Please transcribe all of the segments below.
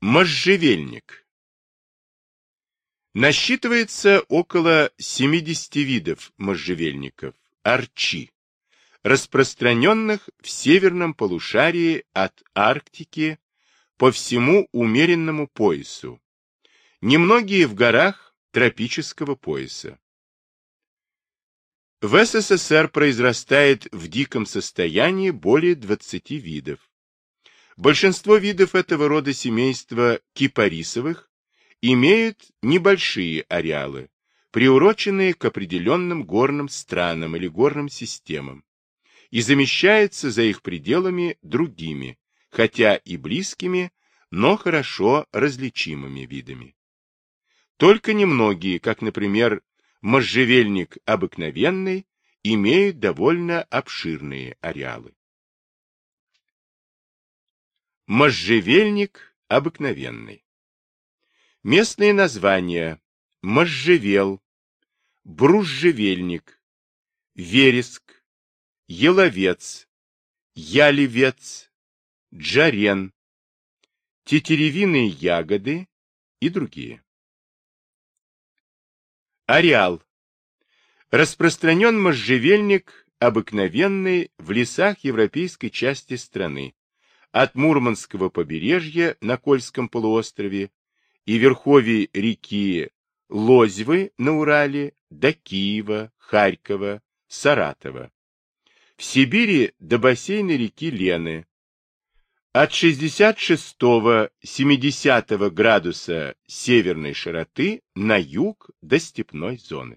Можжевельник. Насчитывается около 70 видов можжевельников, арчи, распространенных в северном полушарии от Арктики по всему умеренному поясу, немногие в горах тропического пояса. В СССР произрастает в диком состоянии более 20 видов. Большинство видов этого рода семейства кипарисовых имеют небольшие ареалы, приуроченные к определенным горным странам или горным системам, и замещаются за их пределами другими, хотя и близкими, но хорошо различимыми видами. Только немногие, как, например, можжевельник обыкновенный, имеют довольно обширные ареалы. Можжевельник обыкновенный. Местные названия: можжевел, брузжевельник, вереск, еловец, ялевец, джарен, тетеревиные ягоды и другие. Ареал. Распространен можжевельник обыкновенный в лесах европейской части страны, от Мурманского побережья на Кольском полуострове и верховий реки Лозьвы на Урале до Киева, Харькова, Саратова. В Сибири до бассейна реки Лены. От 66-70 градуса северной широты на юг до степной зоны.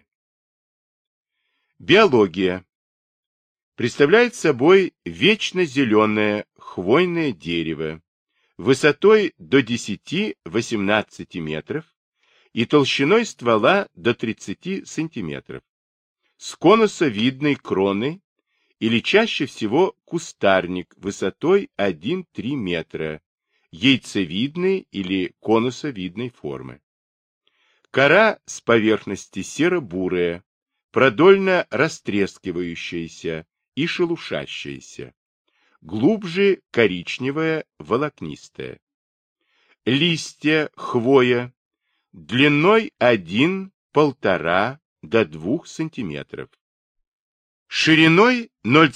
Биология. Представляет собой вечно зеленое хвойное дерево, высотой до 10-18 метров и толщиной ствола до 30 сантиметров, с конусовидной кроной или чаще всего кустарник высотой 1-3 метра, яйцевидной или конусовидной формы. Кора с поверхности серо-бурая, продольно растрескивающаяся и шелушащаяся, глубже коричневая, волокнистая. Листья, хвоя, длиной 1-1,5 до 2 см. Шириной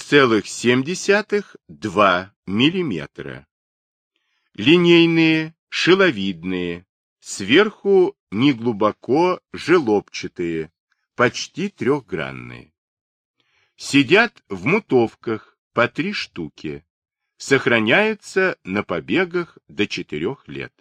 0,7-2 мм. Линейные, шиловидные, сверху неглубоко желобчатые, почти трехгранные. Сидят в мутовках по 3 штуки. Сохраняются на побегах до 4 лет.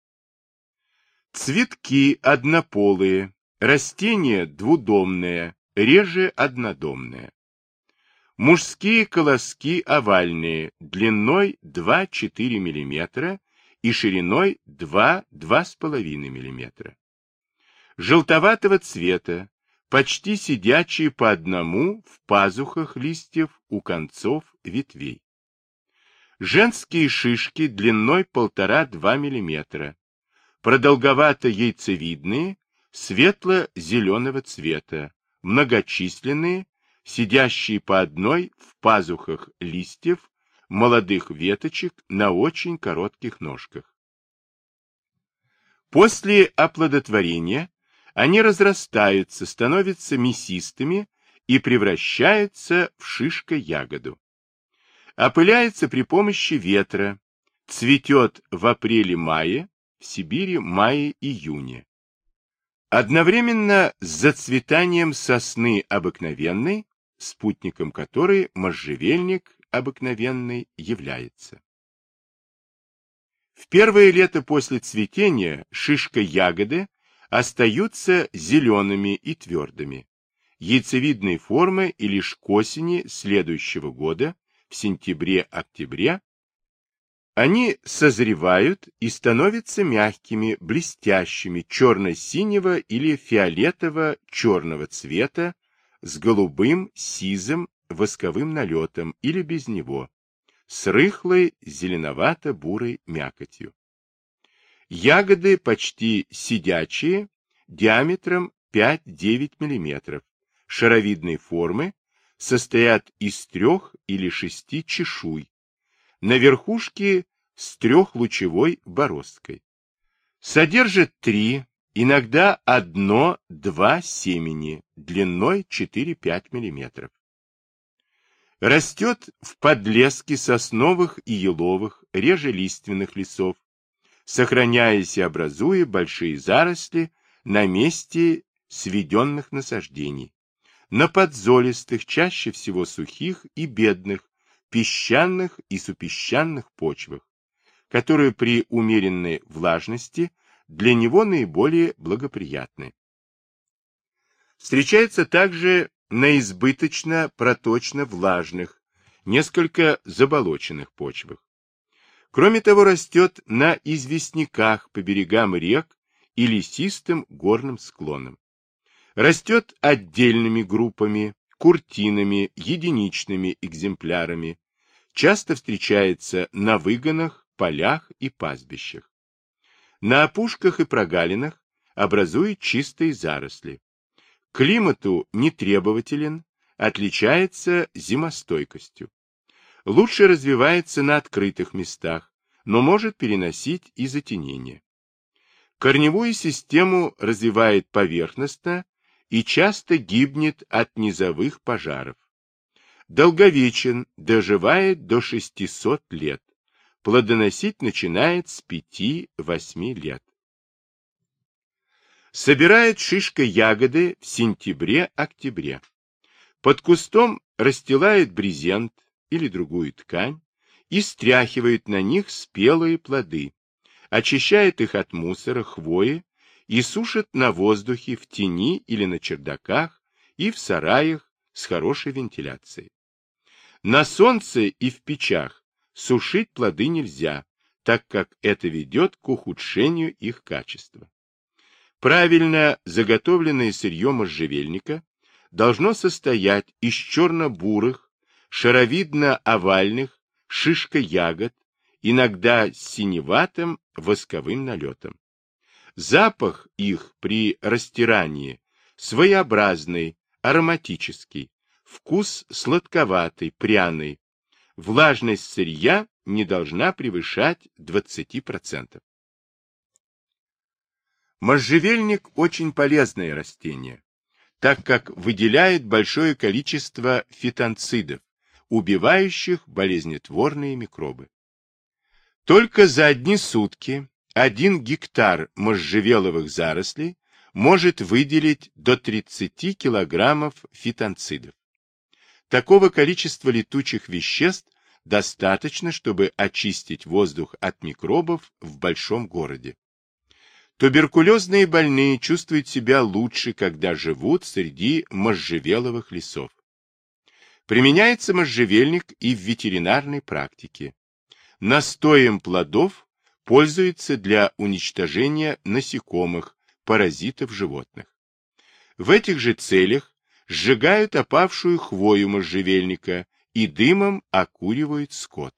Цветки однополые, растение двудомное, реже однодомное. Мужские колоски овальные, длиной 2-4 мм и шириной 2-2,5 мм. Желтоватого цвета, почти сидячие по одному в пазухах листьев у концов ветвей. Женские шишки длиной 1,5-2 мм, продолговато-яйцевидные, светло-зеленого цвета, многочисленные, сидящие по одной в пазухах листьев, молодых веточек на очень коротких ножках. После оплодотворения они разрастаются, становятся мясистыми и превращаются в шишко-ягоду. Опыляется при помощи ветра, цветет в апреле-мае, в Сибири мае-июне. Одновременно с зацветанием сосны обыкновенной, спутником которой можжевельник обыкновенный является. В первое лето после цветения шишка-ягоды остаются зелеными и твердыми, яйцевидной формы и лишь к осени следующего года, в сентябре-октябре, они созревают и становятся мягкими, блестящими, черно-синего или фиолетово-черного цвета, с голубым, сизым, восковым налетом или без него, с рыхлой зеленовато-бурой мякотью. Ягоды почти сидячие, диаметром 5-9 мм, шаровидной формы, состоят из 3 или 6 чешуй, на верхушке с 3-лучевой бороздкой. Содержит 3, иногда 1-2 семени длиной 4-5 мм. Растет в подлеске сосновых и еловых, реже лиственных лесов, сохраняясь и образуя большие заросли на месте сведенных насаждений, на подзолистых, чаще всего сухих и бедных, песчаных и супесчаных почвах, которые при умеренной влажности для него наиболее благоприятны. Встречается также на избыточно проточно-влажных, несколько заболоченных почвах. Кроме того, растет на известняках по берегам рек и лесистым горным склонам. Растет отдельными группами, куртинами, единичными экземплярами. Часто встречается на выгонах, полях и пастбищах. На опушках и прогалинах образует чистые заросли. К климату нетребователен, отличается зимостойкостью. Лучше развивается на открытых местах, но может переносить и затенение. Корневую систему развивает поверхностно и часто гибнет от низовых пожаров. Долговечен, доживает до 600 лет. Плодоносить начинает с 5-8 лет. Собирает шишка ягоды в сентябре-октябре. Под кустом расстилает брезент или другую ткань и стряхивает на них спелые плоды, очищает их от мусора, хвои и сушит на воздухе в тени или на чердаках и в сараях с хорошей вентиляцией. На солнце и в печах сушить плоды нельзя, так как это ведет к ухудшению их качества. Правильно заготовленное сырье можжевельника должно состоять из черно-бурых, шаровидно-овальных шишка-ягод, иногда с синеватым восковым налетом. Запах их при растирании своеобразный, ароматический, вкус сладковатый, пряный. Влажность сырья не должна превышать 20%. Можжевельник очень полезное растение, так как выделяет большое количество фитонцидов, убивающих болезнетворные микробы. Только за одни сутки 1 гектар можжевеловых зарослей может выделить до 30 килограммов фитонцидов. Такого количества летучих веществ достаточно, чтобы очистить воздух от микробов в большом городе. Туберкулезные больные чувствуют себя лучше, когда живут среди можжевеловых лесов. Применяется можжевельник и в ветеринарной практике. Настоем плодов пользуется для уничтожения насекомых, паразитов животных. В этих же целях сжигают опавшую хвою можжевельника и дымом окуривают скот.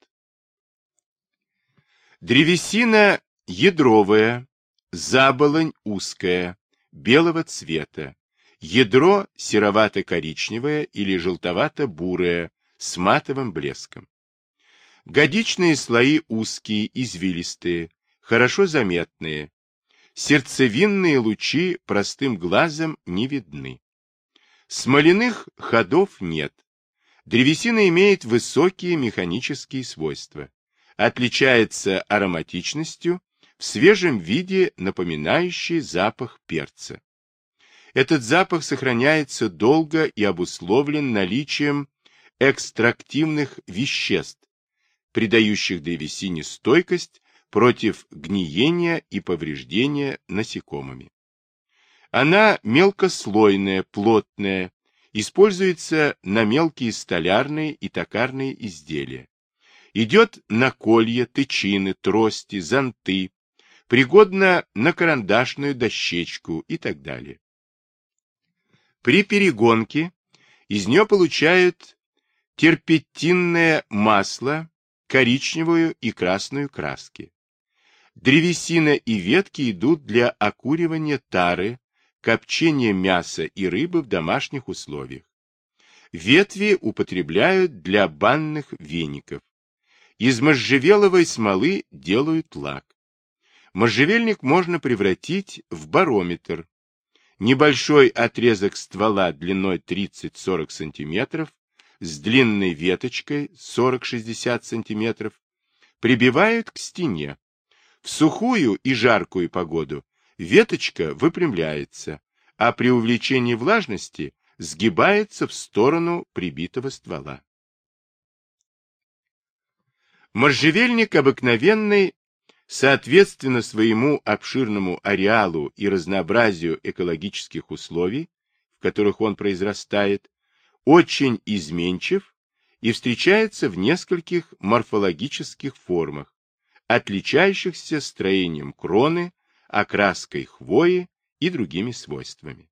Древесина ядровая, заболонь узкая, белого цвета, ядро серовато-коричневое или желтовато-бурое с матовым блеском. Годичные слои узкие, извилистые, хорошо заметные. Сердцевинные лучи простым глазом не видны. Смоляных ходов нет. Древесина имеет высокие механические свойства. Отличается ароматичностью, в свежем виде напоминающий запах перца. Этот запах сохраняется долго и обусловлен наличием экстрактивных веществ, придающих древесине стойкость против гниения и повреждения насекомыми. Она мелкослойная, плотная, используется на мелкие столярные и токарные изделия. Идет на колья, тычины, трости, зонты, пригодна на карандашную дощечку и так далее. При перегонке из нее получают терпентинное масло, коричневую и красную краски. Древесина и ветки идут для окуривания тары, копчения мяса и рыбы в домашних условиях. Ветви употребляют для банных веников. Из можжевеловой смолы делают лак. Можжевельник можно превратить в барометр. Небольшой отрезок ствола длиной 30-40 см с длинной веточкой 40-60 см прибивают к стене. В сухую и жаркую погоду веточка выпрямляется, а при увеличении влажности сгибается в сторону прибитого ствола. Можжевельник обыкновенный, соответственно своему обширному ареалу и разнообразию экологических условий, в которых он произрастает, очень изменчив и встречается в нескольких морфологических формах, отличающихся строением кроны, окраской хвои и другими свойствами.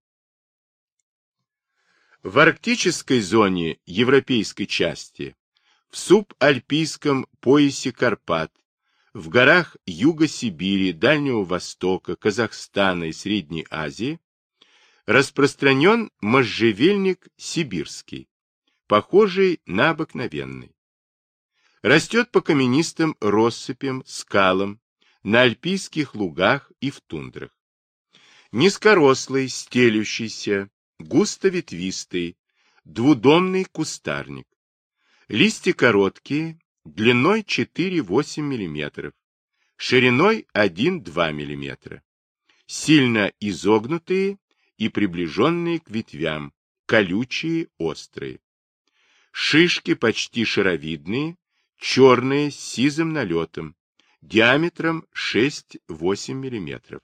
В арктической зоне европейской части, в субальпийском поясе Карпат, в горах Юга Сибири, Дальнего Востока, Казахстана и Средней Азии распространен можжевельник сибирский, похожий на обыкновенный. Растет по каменистым россыпям, скалам, на альпийских лугах и в тундрах. Низкорослый, стелющийся, густо-ветвистый, двудомный кустарник. Листья короткие, длиной 4-8 мм, шириной 1-2 мм, сильно изогнутые и приближенные к ветвям, колючие, острые. Шишки почти шаровидные, черные с сизым налетом, диаметром 6-8 мм.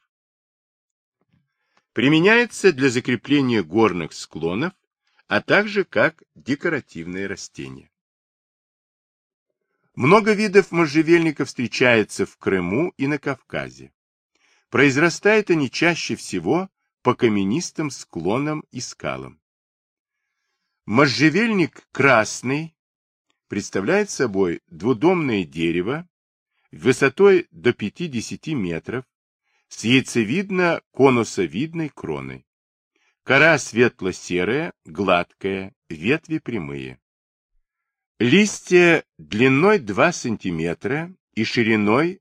Применяется для закрепления горных склонов, а также как декоративное растение. Много видов можжевельника встречается в Крыму и на Кавказе. Произрастают они чаще всего по каменистым склонам и скалам. Можжевельник красный представляет собой двудомное дерево высотой до 50 метров с яйцевидно-конусовидной кроной. Кора светло-серая, гладкая, ветви прямые. Листья длиной 2 см и шириной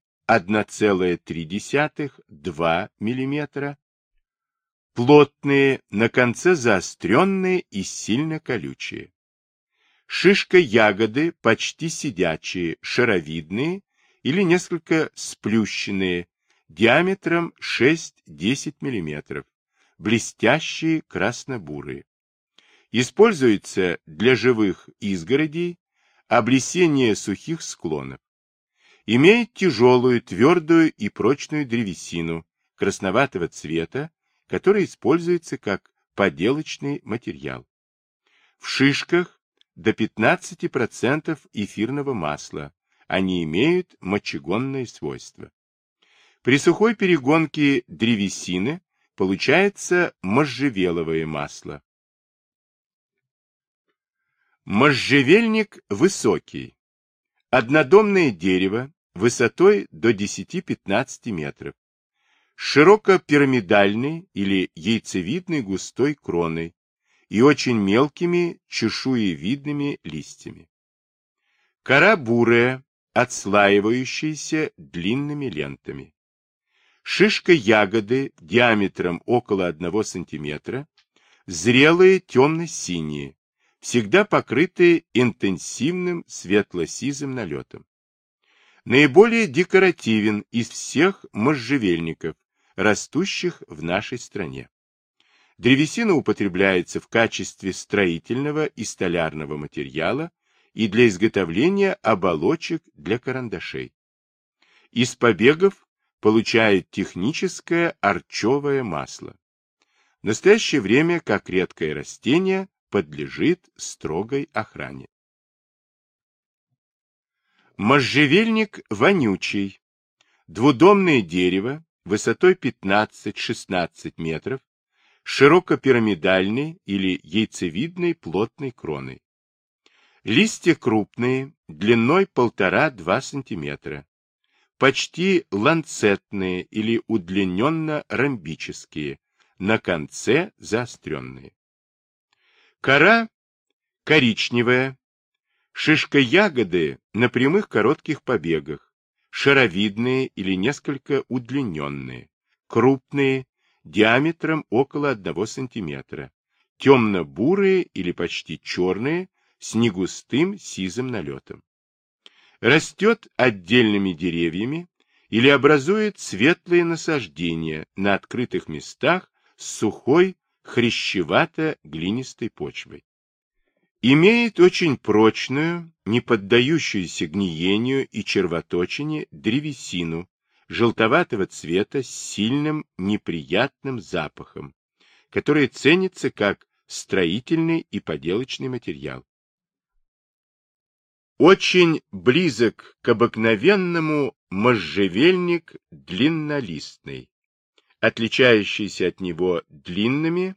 1,3–2 мм, плотные, на конце заостренные и сильно колючие. Шишка ягоды почти сидячие, шаровидные или несколько сплющенные, диаметром 6–10 мм, блестящие красно-бурые. Используется для живых изгородей, облесения сухих склонов. Имеет тяжелую, твердую и прочную древесину красноватого цвета, которая используется как поделочный материал. В шишках до 15% эфирного масла. Они имеют мочегонные свойства. При сухой перегонке древесины получается можжевеловое масло. Можжевельник высокий. Однодомное дерево высотой до 10–15 метров. Широкопирамидальной или яйцевидной густой кроной и очень мелкими чешуевидными листьями. Кора бурая, отслаивающаяся длинными лентами. Шишка ягоды диаметром около 1 см, зрелые темно-синие, всегда покрыты интенсивным светло-сизым налетом. Наиболее декоративен из всех можжевельников, растущих в нашей стране. Древесина употребляется в качестве строительного и столярного материала и для изготовления оболочек для карандашей. Из побегов получают техническое орчовое масло. В настоящее время, как редкое растение, подлежит строгой охране. Можжевельник вонючий. Двудомное дерево высотой 15–16 метров, широкопирамидальной или яйцевидной плотной кроной. Листья крупные, длиной 1,5–2 см, почти ланцетные или удлиненно-ромбические, на конце заостренные. Кора коричневая, шишка ягоды на прямых коротких побегах, шаровидные или несколько удлиненные, крупные, диаметром около 1 см, темно-бурые или почти черные, с негустым сизым налетом. Растет отдельными деревьями или образует светлые насаждения на открытых местах с сухой, хрящевато-глинистой почвой. Имеет очень прочную, не поддающуюся гниению и червоточине древесину, желтоватого цвета с сильным неприятным запахом, который ценится как строительный и поделочный материал. Очень близок к обыкновенному можжевельник длиннолистный, отличающийся от него длинными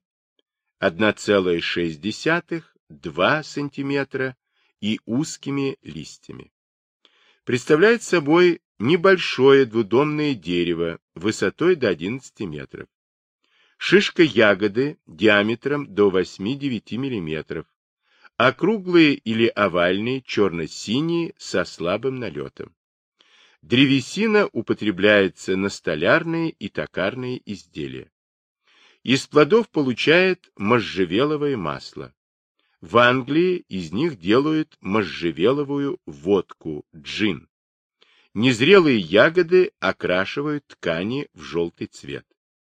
1,6–2 см и узкими листьями. Представляет собой небольшое двудомное дерево высотой до 11 метров. Шишка ягоды диаметром до 8–9 мм, округлые или овальные, черно-синие, со слабым налетом. Древесина употребляется на столярные и токарные изделия. Из плодов получает можжевеловое масло. В Англии из них делают можжевеловую водку, джин. Незрелые ягоды окрашивают ткани в желтый цвет.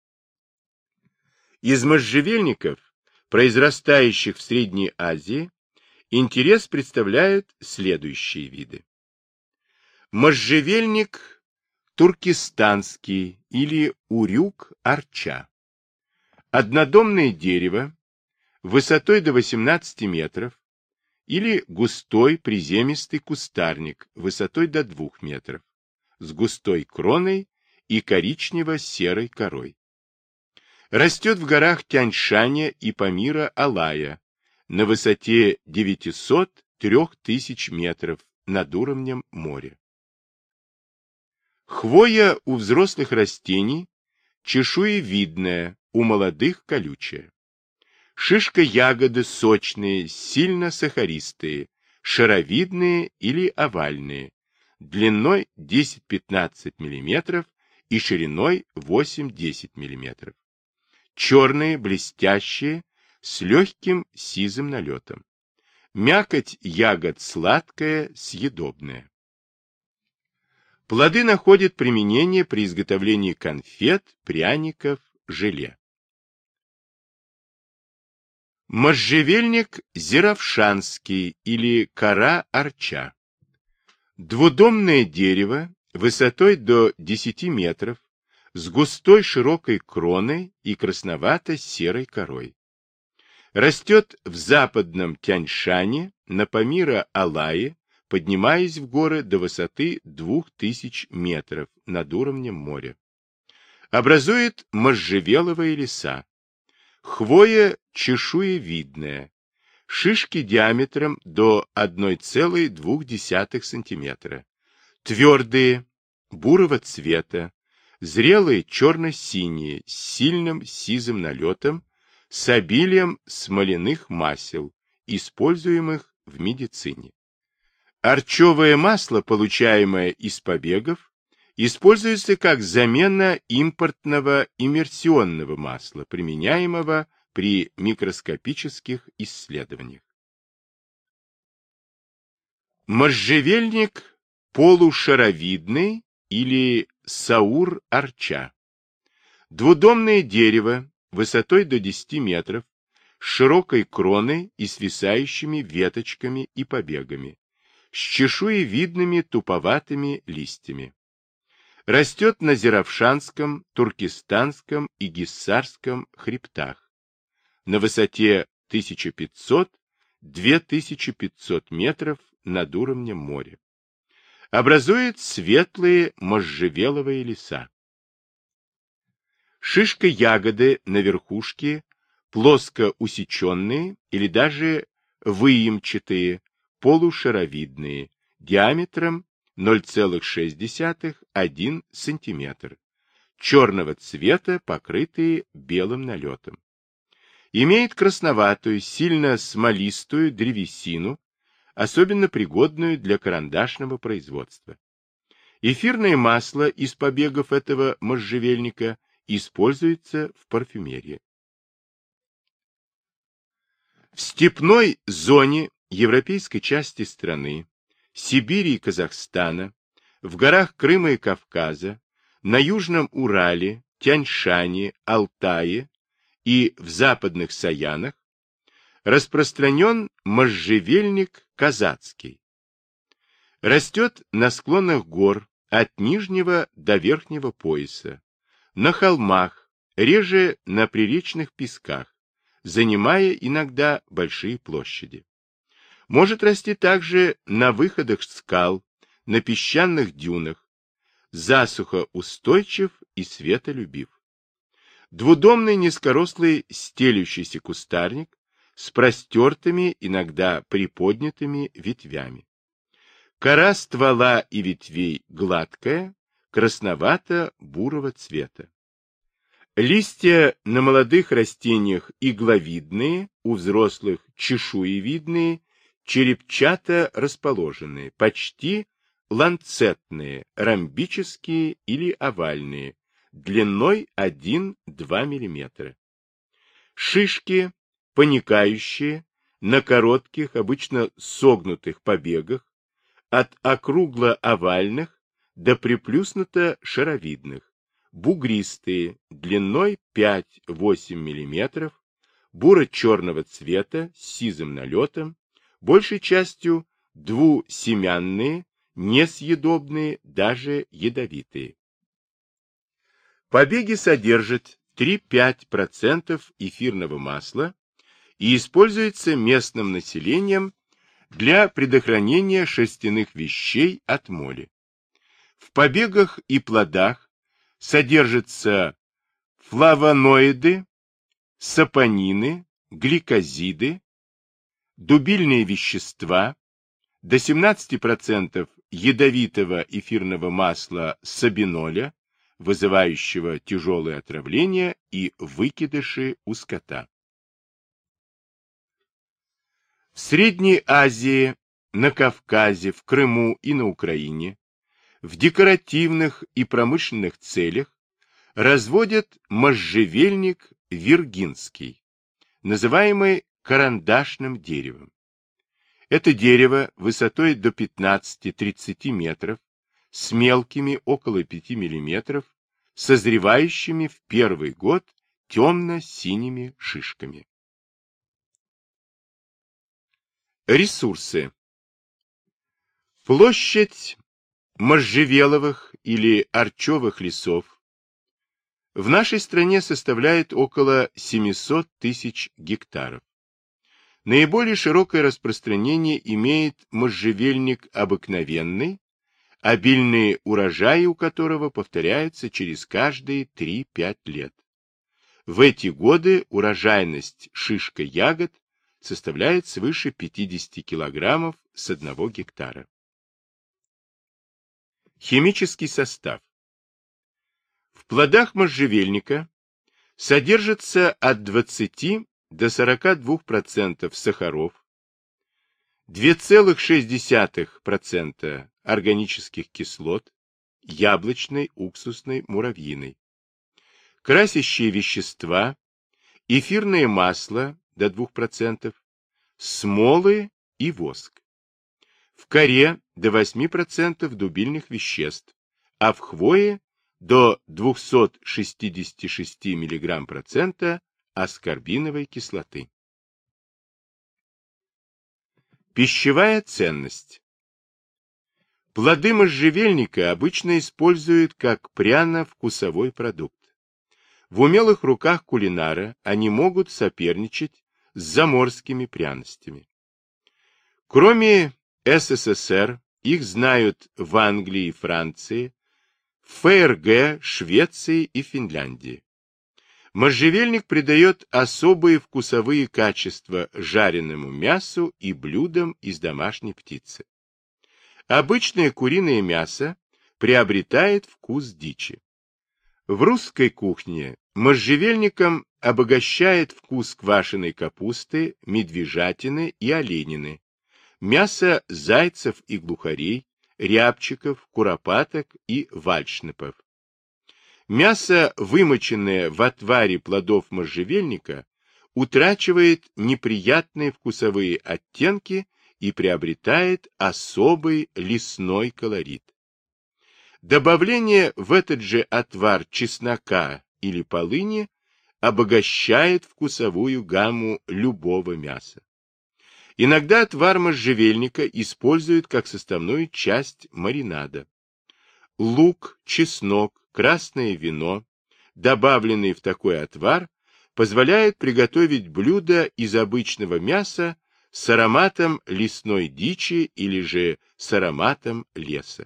Из можжевельников, произрастающих в Средней Азии, интерес представляют следующие виды. Можжевельник туркестанский или урюк-арча. Однодомное дерево высотой до 18 метров или густой приземистый кустарник высотой до 2 метров с густой кроной и коричнево-серой корой. Растет в горах Тянь-Шаня и Памира-Алая на высоте 900–3000 метров над уровнем моря. Хвоя у взрослых растений чешуевидная, у молодых колючая. Шишка ягоды сочные, сильно сахаристые, шаровидные или овальные, длиной 10–15 мм и шириной 8–10 мм. Черные, блестящие, с легким сизым налетом. Мякоть ягод сладкая, съедобная. Плоды находят применение при изготовлении конфет, пряников, желе. Можжевельник зеравшанский или кора арча. Двудомное дерево высотой до 10 метров с густой широкой кроной и красновато-серой корой. Растет в западном Тянь-Шане, на Памира-Алае, поднимаясь в горы до высоты 2000 метров над уровнем моря. Образует можжевеловые леса. Хвоя чешуевидная. Шишки диаметром до 1,2 см. Твердые, бурого цвета, зрелые черно-синие, с сильным сизым налетом, с обилием смоляных масел, используемых в медицине. Арчевое масло, получаемое из побегов, используется как замена импортного иммерсионного масла, применяемого при микроскопических исследованиях. Можжевельник полушаровидный или саур-арча. Двудомное дерево высотой до 10 метров, с широкой кроной и свисающими веточками и побегами, с чешуевидными туповатыми листьями. Растет на Зеравшанском, Туркестанском и Гиссарском хребтах, на высоте 1500–2500 метров над уровнем моря. Образует светлые можжевеловые леса. Шишка ягоды на верхушке плоско усеченные или даже выемчатые, полушаровидные, диаметром 0,6–1 см, черного цвета, покрытые белым налетом. Имеет красноватую, сильно смолистую древесину, особенно пригодную для карандашного производства. Эфирное масло из побегов этого можжевельника используется в парфюмерии. В степной зоне европейской части страны, Сибири и Казахстана, в горах Крыма и Кавказа, на Южном Урале, Тянь-Шане, Алтае и в западных Саянах распространен можжевельник казацкий. Растет на склонах гор от нижнего до верхнего пояса, на холмах, реже на приречных песках, занимая иногда большие площади. Может расти также на выходах скал, на песчаных дюнах, засухоустойчив и светолюбив. Двудомный низкорослый стелющийся кустарник с простертыми, иногда приподнятыми ветвями. Кора ствола и ветвей гладкая, красновато-бурого цвета. Листья на молодых растениях игловидные, у взрослых чешуевидные, черепчато расположенные, почти ланцетные, ромбические или овальные, длиной 1-2 мм. Шишки, поникающие, на коротких, обычно согнутых побегах, от округло-овальных до приплюснуто-шаровидных, бугристые, длиной 5-8 мм, буро-черного цвета с сизым налетом, большей частью двусемянные, несъедобные, даже ядовитые. Побеги содержат 3-5% эфирного масла и используется местным населением для предохранения шерстяных вещей от моли. В побегах и плодах содержатся флавоноиды, сапонины, гликозиды, дубильные вещества, до 17% ядовитого эфирного масла сабиноля, вызывающего тяжелое отравление и выкидыши у скота. В Средней Азии, на Кавказе, в Крыму и на Украине в декоративных и промышленных целях разводят можжевельник виргинский, называемый карандашным деревом. Это дерево высотой до 15-30 метров, с мелкими около 5 мм, созревающими в первый год темно-синими шишками. Ресурсы. Площадь можжевеловых или орчевых лесов в нашей стране составляет около 700 тысяч гектаров. Наиболее широкое распространение имеет можжевельник обыкновенный, обильные урожаи у которого повторяются через каждые 3-5 лет. В эти годы урожайность шишка-ягод составляет свыше 50 килограммов с 1 гектара. Химический состав. В плодах можжевельника содержится от 20 до 42% сахаров, 2,6% органических кислот, яблочной, уксусной, муравьиной, красящие вещества, эфирное масло до 2%, смолы и воск. В коре до 8% дубильных веществ, а в хвое до 266 мг% аскорбиновой кислоты. Пищевая ценность. Плоды можжевельника обычно используют как пряно-вкусовой продукт. В умелых руках кулинара они могут соперничать с заморскими пряностями. Кроме СССР, их знают в Англии и Франции, в ФРГ, Швеции и Финляндии. Можжевельник придает особые вкусовые качества жареному мясу и блюдам из домашней птицы. Обычное куриное мясо приобретает вкус дичи. В русской кухне можжевельником обогащает вкус квашеной капусты, медвежатины и оленины, мясо зайцев и глухарей, рябчиков, куропаток и вальшнепов. Мясо, вымоченное в отваре плодов можжевельника, утрачивает неприятные вкусовые оттенки и приобретает особый лесной колорит. Добавление в этот же отвар чеснока или полыни обогащает вкусовую гамму любого мяса. Иногда отвар можжевельника используют как составную часть маринада. Лук, чеснок, красное вино, добавленные в такой отвар, позволяют приготовить блюдо из обычного мяса с ароматом лесной дичи или же с ароматом леса.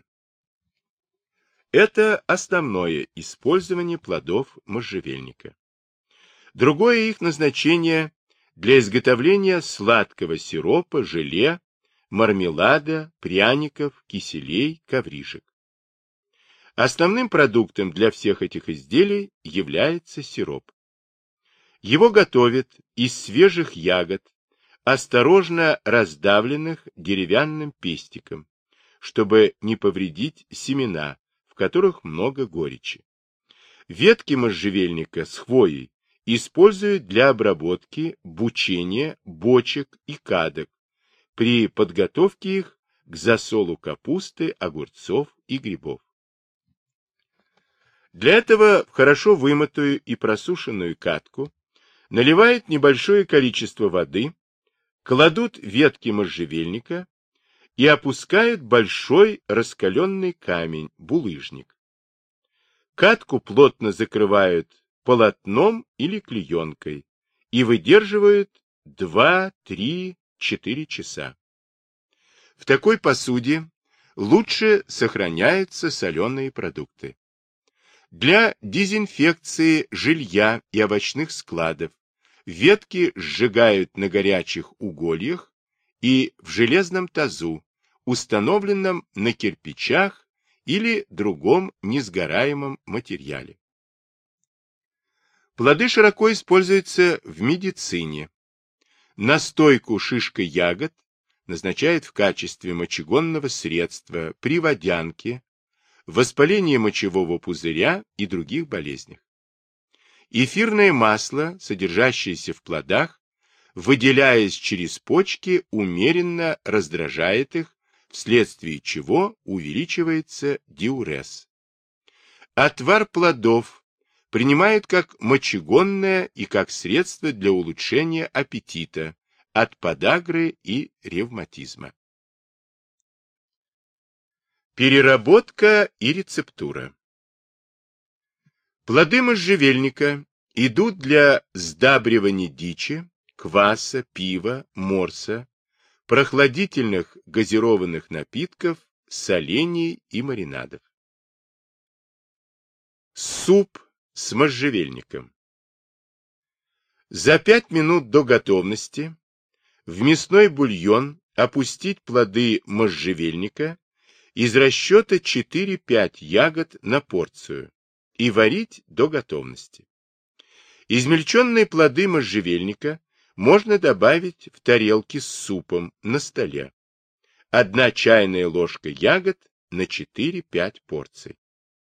Это основное использование плодов можжевельника. Другое их назначение для изготовления сладкого сиропа, желе, мармелада, пряников, киселей, коврижек. Основным продуктом для всех этих изделий является сироп. Его готовят из свежих ягод, осторожно раздавленных деревянным пестиком, чтобы не повредить семена, в которых много горечи. Ветки можжевельника с хвоей используют для обработки, бучения, бочек и кадок при подготовке их к засолу капусты, огурцов и грибов. Для этого в хорошо вымытую и просушенную катку наливают небольшое количество воды, кладут ветки можжевельника и опускают большой раскаленный камень, булыжник. Катку плотно закрывают полотном или клеенкой и выдерживают 2, 3, 4 часа. В такой посуде лучше сохраняются соленые продукты. Для дезинфекции жилья и овощных складов ветки сжигают на горячих угольях и в железном тазу, установленном на кирпичах или другом несгораемом материале. Плоды широко используются в медицине. Настойку шишкой ягод назначают в качестве мочегонного средства при водянке, воспалении мочевого пузыря и других болезнях. Эфирное масло, содержащееся в плодах, выделяясь через почки, умеренно раздражает их, вследствие чего увеличивается диурез. Отвар плодов принимают как мочегонное и как средство для улучшения аппетита от подагры и ревматизма. Переработка и рецептура. Плоды можжевельника идут для сдабривания дичи, кваса, пива, морса, прохладительных газированных напитков, солений и маринадов. Суп с можжевельником. За 5 минут до готовности в мясной бульон опустить плоды можжевельника из расчета 4-5 ягод на порцию и варить до готовности. Измельченные плоды можжевельника можно добавить в тарелки с супом на столе. 1 чайная ложка ягод на 4-5 порций.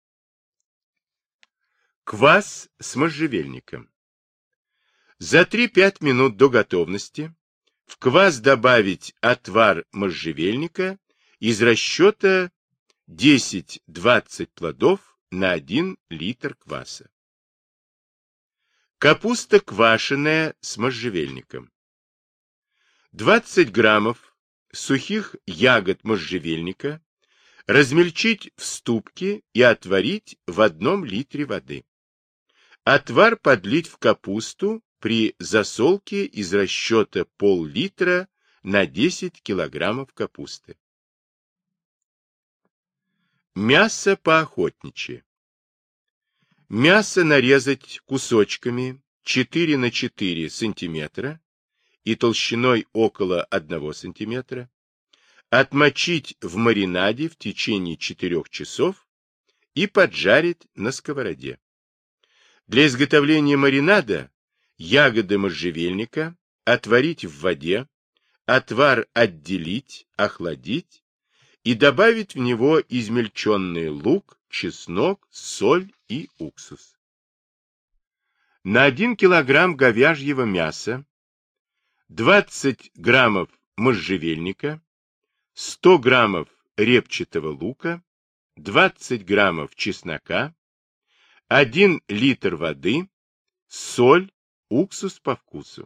Квас с можжевельником. За 3-5 минут до готовности в квас добавить отвар можжевельника из расчета 10-20 плодов на 1 литр кваса. Капуста квашеная с можжевельником. 20 граммов сухих ягод можжевельника размельчить в ступке и отварить в 1 литре воды. Отвар подлить в капусту при засолке из расчета пол-литра на 10 килограммов капусты. Мясо по-охотничьи. Мясо нарезать кусочками 4 на 4 сантиметра и толщиной около 1 сантиметра, отмочить в маринаде в течение 4 часов и поджарить на сковороде. Для изготовления маринада ягоды можжевельника отварить в воде, отвар отделить, охладить и добавить в него измельченный лук, чеснок, соль и уксус. На 1 килограмм говяжьего мяса 20 граммов можжевельника, 100 граммов репчатого лука, 20 граммов чеснока, 1 литр воды, соль, уксус по вкусу.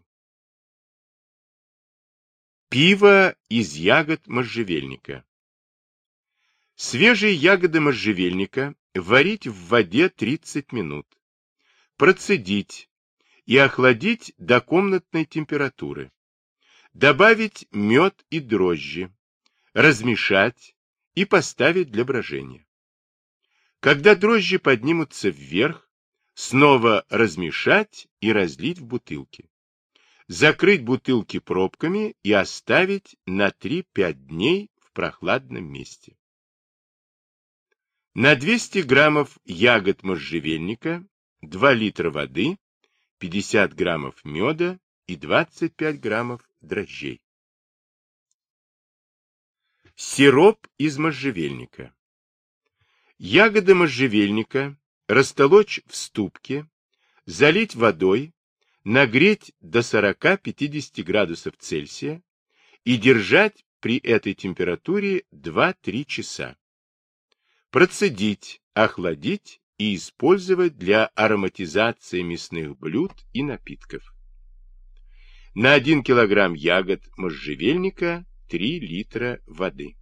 Пиво из ягод можжевельника. Свежие ягоды можжевельника варить в воде 30 минут, процедить и охладить до комнатной температуры, добавить мед и дрожжи, размешать и поставить для брожения. Когда дрожжи поднимутся вверх, снова размешать и разлить в бутылки. Закрыть бутылки пробками и оставить на 3-5 дней в прохладном месте. На 200 граммов ягод можжевельника 2 литра воды, 50 граммов меда и 25 граммов дрожжей. Сироп из можжевельника. Ягоды можжевельника растолочь в ступке, залить водой, нагреть до 40-50 градусов Цельсия и держать при этой температуре 2-3 часа. Процедить, охладить и использовать для ароматизации мясных блюд и напитков. На 1 килограмм ягод можжевельника 3 литра воды.